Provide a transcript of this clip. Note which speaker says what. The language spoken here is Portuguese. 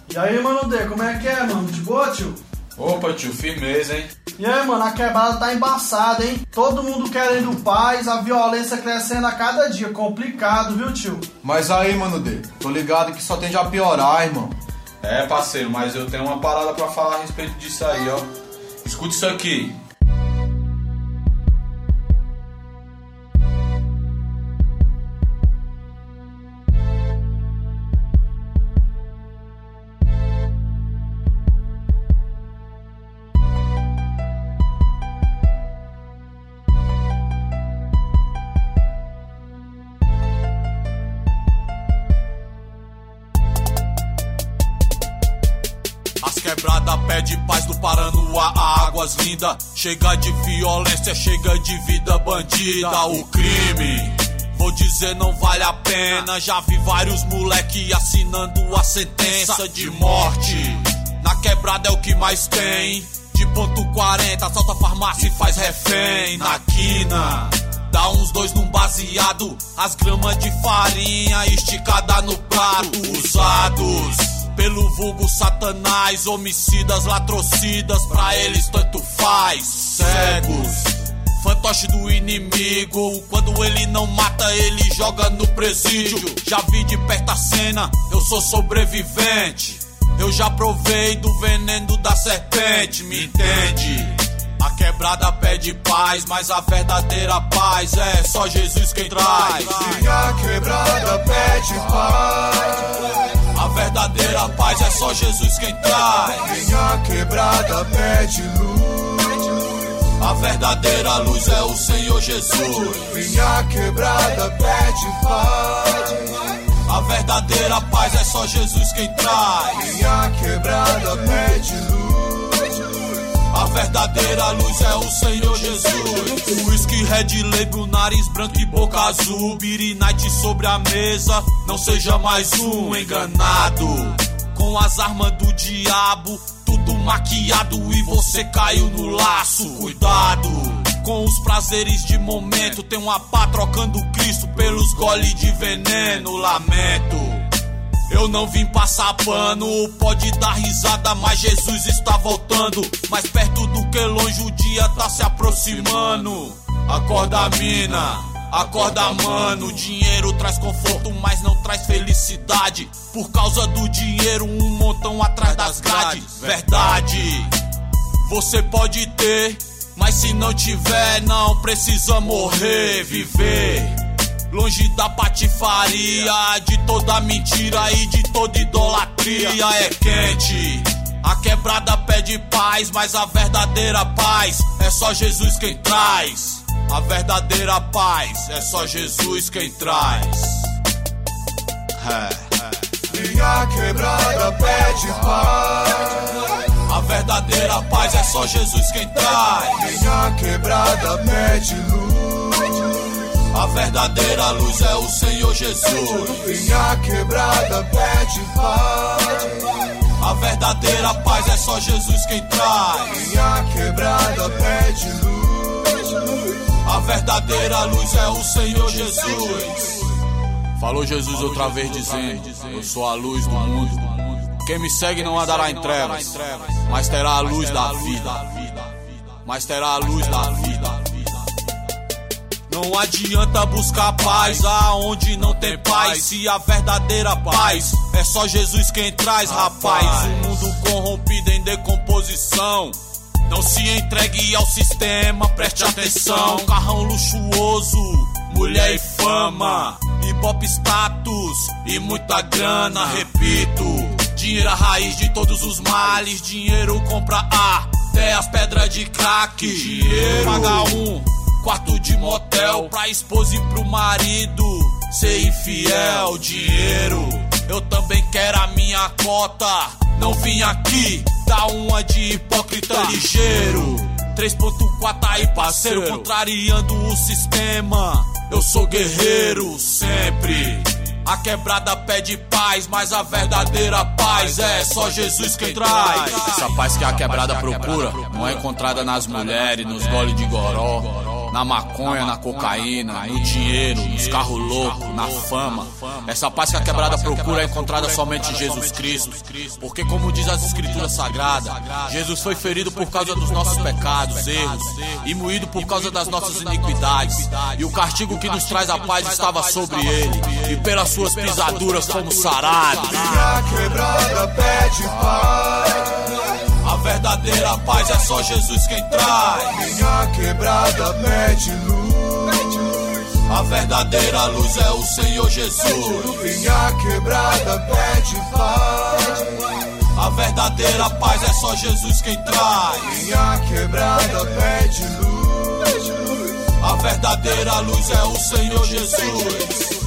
Speaker 1: E aí, mano D, como é que é, mano? De boa, tio?
Speaker 2: Opa, tio, firmeza, hein?
Speaker 1: E aí, mano, a quebrada tá embaçada, hein? Todo mundo querendo paz, a violência crescendo a cada dia. Complicado, viu, tio?
Speaker 3: Mas aí, mano D, tô ligado que só tende a piorar, irmão.
Speaker 2: É, parceiro, mas eu tenho uma parada pra falar a respeito disso aí, ó. Escuta isso aqui.
Speaker 4: Quebrada pede paz do Paranoá a águas lindas. Chega de violência, chega de vida bandida. O crime, vou dizer, não vale a pena. Já vi vários moleque assinando a sentença de morte. Na quebrada é o que mais tem. De ponto 40, assalta a farmácia e faz refém. Na quina, dá uns dois num baseado. As gramas de farinha esticada no prato. Usados pelo vulgo satanás, homicidas, latrocidas, pra eles tanto faz. Cegos, fantoche do inimigo, quando ele não mata, ele joga no presídio. Já vi de perto a cena, eu sou sobrevivente. Eu já provei do veneno da serpente, me entende? A quebrada pede paz, mas a verdadeira paz é só Jesus quem traz.
Speaker 5: E a quebrada pede paz,
Speaker 4: a verdadeira paz é só Jesus quem traz.
Speaker 5: Minha quebrada pede luz,
Speaker 4: a verdadeira luz é o Senhor Jesus.
Speaker 5: Minha quebrada pede paz,
Speaker 4: a verdadeira paz é só Jesus quem traz.
Speaker 5: Minha quebrada pede luz,
Speaker 4: a verdadeira luz é o Senhor Jesus. Whisky, Red Label, nariz branco e boca azul. Beer Night sobre a mesa, não seja mais um enganado. Com as armas do diabo, tudo maquiado e você caiu no laço. Cuidado com os prazeres de momento, tem uma pá trocando Cristo pelos gole de veneno. Lamento, eu não vim passar pano, pode dar risada, mas Jesus está voltando. Mais perto do que longe, o dia tá se aproximando. Acorda, mina, acorda, mano. Dinheiro traz conforto, mas não traz felicidade. Por causa do dinheiro, um montão atrás das grades. Verdade, você pode ter, mas se não tiver, não precisa morrer. Viver longe da patifaria, de toda mentira e de toda idolatria. É quente, a quebrada pede paz, mas a verdadeira paz é só Jesus quem traz. A verdadeira paz é só Jesus quem traz.
Speaker 5: Minha quebrada pede paz,
Speaker 4: a verdadeira paz é só Jesus quem traz.
Speaker 5: Minha quebrada pede luz,
Speaker 4: a verdadeira luz é o Senhor Jesus.
Speaker 5: Minha quebrada pede paz,
Speaker 4: a verdadeira paz é só Jesus quem traz.
Speaker 5: Minha quebrada pede luz,
Speaker 4: a verdadeira luz é o Senhor Jesus. Falou Jesus outra vez dizendo: eu sou a luz do mundo. Quem me segue não andará em trevas, mas terá a luz da vida. Mas terá a luz da vida. Não adianta buscar paz aonde não tem paz, se a verdadeira paz é só Jesus quem traz, rapaz. O mundo corrompido em decomposição, não se entregue ao sistema, preste atenção. Carrão luxuoso, mulher e fama, hip-hop status e muita grana. Repito, dinheiro é a raiz de todos os males. Dinheiro compra até as pedras de crack. Dinheiro paga quarto de motel pra esposa e pro marido ser infiel. Dinheiro, eu também quero a minha cota. Não vim aqui dar uma de hipócrita ligeiro. 3.4 aí, parceiro, contrariando o sistema. Eu sou guerreiro sempre. A quebrada pede paz, mas a verdadeira paz é só Jesus quem traz. Essa paz que a quebrada procura não é encontrada nas mulheres, nos gole de goró. na maconha, na cocaína, no dinheiro, nos carros loucos, na fama. Essa paz que a quebrada procura é encontrada somente em Jesus Cristo. Porque como diz as escrituras sagradas, Jesus foi ferido por causa dos nossos pecados, erros, e moído por causa das nossas iniquidades. E o castigo que nos traz a paz estava sobre ele, e pelas suas pisaduras fomos sarados.
Speaker 5: Minha quebrada pede paz.
Speaker 4: A verdadeira paz é só Jesus quem traz.
Speaker 5: Minha quebrada pede luz.
Speaker 4: A verdadeira luz é o Senhor Jesus.
Speaker 5: Minha quebrada pede paz.
Speaker 4: A verdadeira paz é só Jesus quem traz.
Speaker 5: Minha quebrada pede luz.
Speaker 4: A verdadeira luz é o Senhor Jesus.